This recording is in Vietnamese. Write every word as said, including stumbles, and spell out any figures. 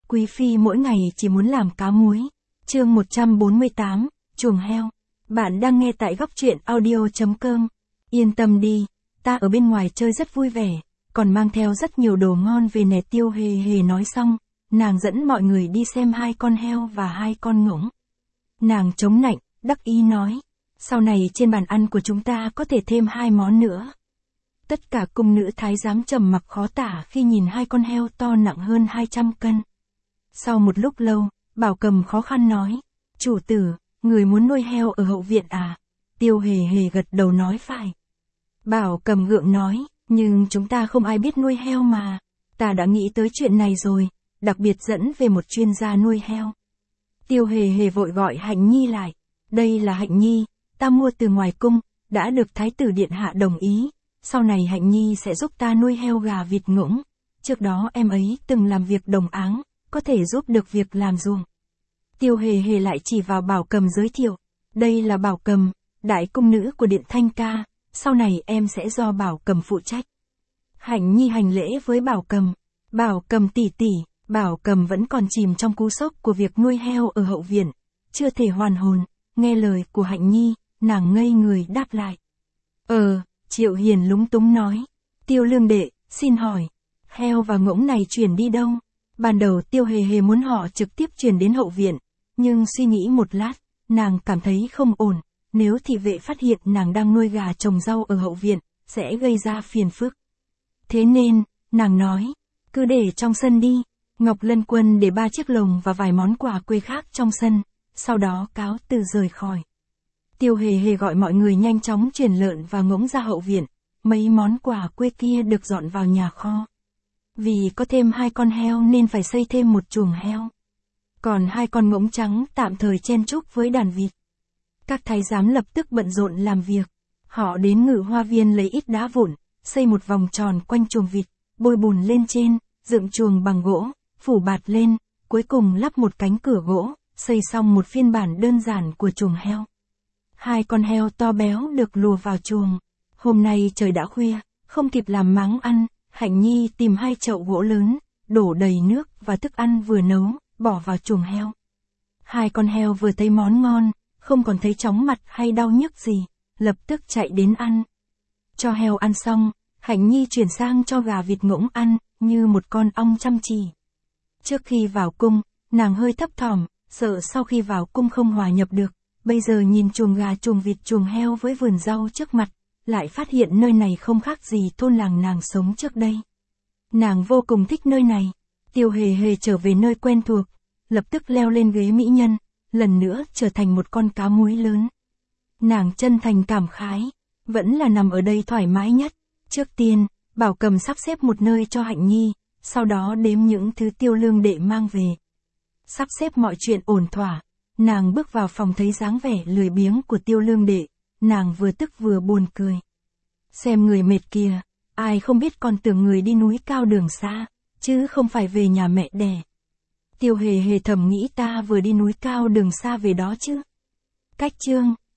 Quý phi mỗi ngày chỉ muốn làm cá muối. Chương một trăm bốn mươi tám, chuồng heo. Bạn đang nghe tại góc truyện audio chấm com. Yên tâm đi, ta ở bên ngoài chơi rất vui vẻ, còn mang theo rất nhiều đồ ngon về nè. Tiêu Hề Hề nói xong, nàng dẫn mọi người đi xem hai con heo và hai con ngỗng. Nàng chống nạnh, đắc ý nói, sau này trên bàn ăn của chúng ta có thể thêm hai món nữa. Tất cả cung nữ thái giám trầm mặc khó tả khi nhìn hai con heo to nặng hơn hai trăm cân. Sau một lúc lâu, Bảo Cầm khó khăn nói, chủ tử, người muốn nuôi heo ở hậu viện à? Tiêu Hề Hề gật đầu nói phải. Bảo Cầm gượng nói, nhưng chúng ta không ai biết nuôi heo mà. Ta đã nghĩ tới chuyện này rồi, đặc biệt dẫn về một chuyên gia nuôi heo. Tiêu Hề Hề vội gọi Hạnh Nhi lại. Đây là Hạnh Nhi, ta mua từ ngoài cung, đã được Thái tử Điện Hạ đồng ý. Sau này Hạnh Nhi sẽ giúp ta nuôi heo gà vịt ngỗng. Trước đó em ấy từng làm việc đồng áng, có thể giúp được việc làm ruộng. Tiêu Hề Hề lại chỉ vào Bảo Cầm giới thiệu. Đây là Bảo Cầm, đại cung nữ của Điện Thanh Ca, sau này em sẽ do Bảo Cầm phụ trách. Hạnh Nhi hành lễ với Bảo Cầm. Bảo Cầm tỷ tỷ, Bảo Cầm vẫn còn chìm trong cú sốc của việc nuôi heo ở hậu viện, chưa thể hoàn hồn. Nghe lời của Hạnh Nhi, nàng ngây người đáp lại. Ờ, Triệu Hiền lúng túng nói. Tiêu Lương đệ, xin hỏi, heo và ngỗng này chuyển đi đâu? Ban đầu Tiêu Hề Hề muốn họ trực tiếp chuyển đến hậu viện, nhưng suy nghĩ một lát, nàng cảm thấy không ổn. Nếu thị vệ phát hiện nàng đang nuôi gà trồng rau ở hậu viện, sẽ gây ra phiền phức. Thế nên, nàng nói, cứ để trong sân đi. Ngọc Lân Quân để ba chiếc lồng và vài món quà quê khác trong sân, sau đó cáo từ rời khỏi. Tiêu Hề Hề gọi mọi người nhanh chóng chuyển lợn và ngỗng ra hậu viện, mấy món quà quê kia được dọn vào nhà kho. Vì có thêm hai con heo nên phải xây thêm một chuồng heo. Còn hai con ngỗng trắng tạm thời chen chúc với đàn vịt. Các thái giám lập tức bận rộn làm việc. Họ đến Ngự Hoa Viên lấy ít đá vụn, xây một vòng tròn quanh chuồng vịt, bôi bùn lên trên, dựng chuồng bằng gỗ, phủ bạt lên, cuối cùng lắp một cánh cửa gỗ, xây xong một phiên bản đơn giản của chuồng heo. Hai con heo to béo được lùa vào chuồng. Hôm nay trời đã khuya, không kịp làm máng ăn, Hạnh Nhi tìm hai chậu gỗ lớn, đổ đầy nước và thức ăn vừa nấu, bỏ vào chuồng heo. Hai con heo vừa thấy món ngon, không còn thấy chóng mặt hay đau nhức gì, lập tức chạy đến ăn. Cho heo ăn xong, Hạnh Nhi chuyển sang cho gà vịt ngỗng ăn, như một con ong chăm chỉ. Trước khi vào cung, nàng hơi thấp thỏm, sợ sau khi vào cung không hòa nhập được. Bây giờ nhìn chuồng gà chuồng vịt chuồng heo với vườn rau trước mặt, lại phát hiện nơi này không khác gì thôn làng nàng sống trước đây. Nàng vô cùng thích nơi này. Tiêu Hề Hề trở về nơi quen thuộc, lập tức leo lên ghế mỹ nhân, lần nữa trở thành một con cá muối lớn. Nàng chân thành cảm khái, vẫn là nằm ở đây thoải mái nhất. Trước tiên, Bảo Cầm sắp xếp một nơi cho Hạnh Nhi, sau đó đếm những thứ Tiêu Lương đệ mang về. Sắp xếp mọi chuyện ổn thỏa, nàng bước vào phòng thấy dáng vẻ lười biếng của Tiêu Lương đệ, nàng vừa tức vừa buồn cười. Xem người mệt kìa, ai không biết con tưởng người đi núi cao đường xa, chứ không phải về nhà mẹ đẻ. Tiêu Hề Hề thầm nghĩ ta vừa đi núi cao đường xa về đó chứ. Cách chương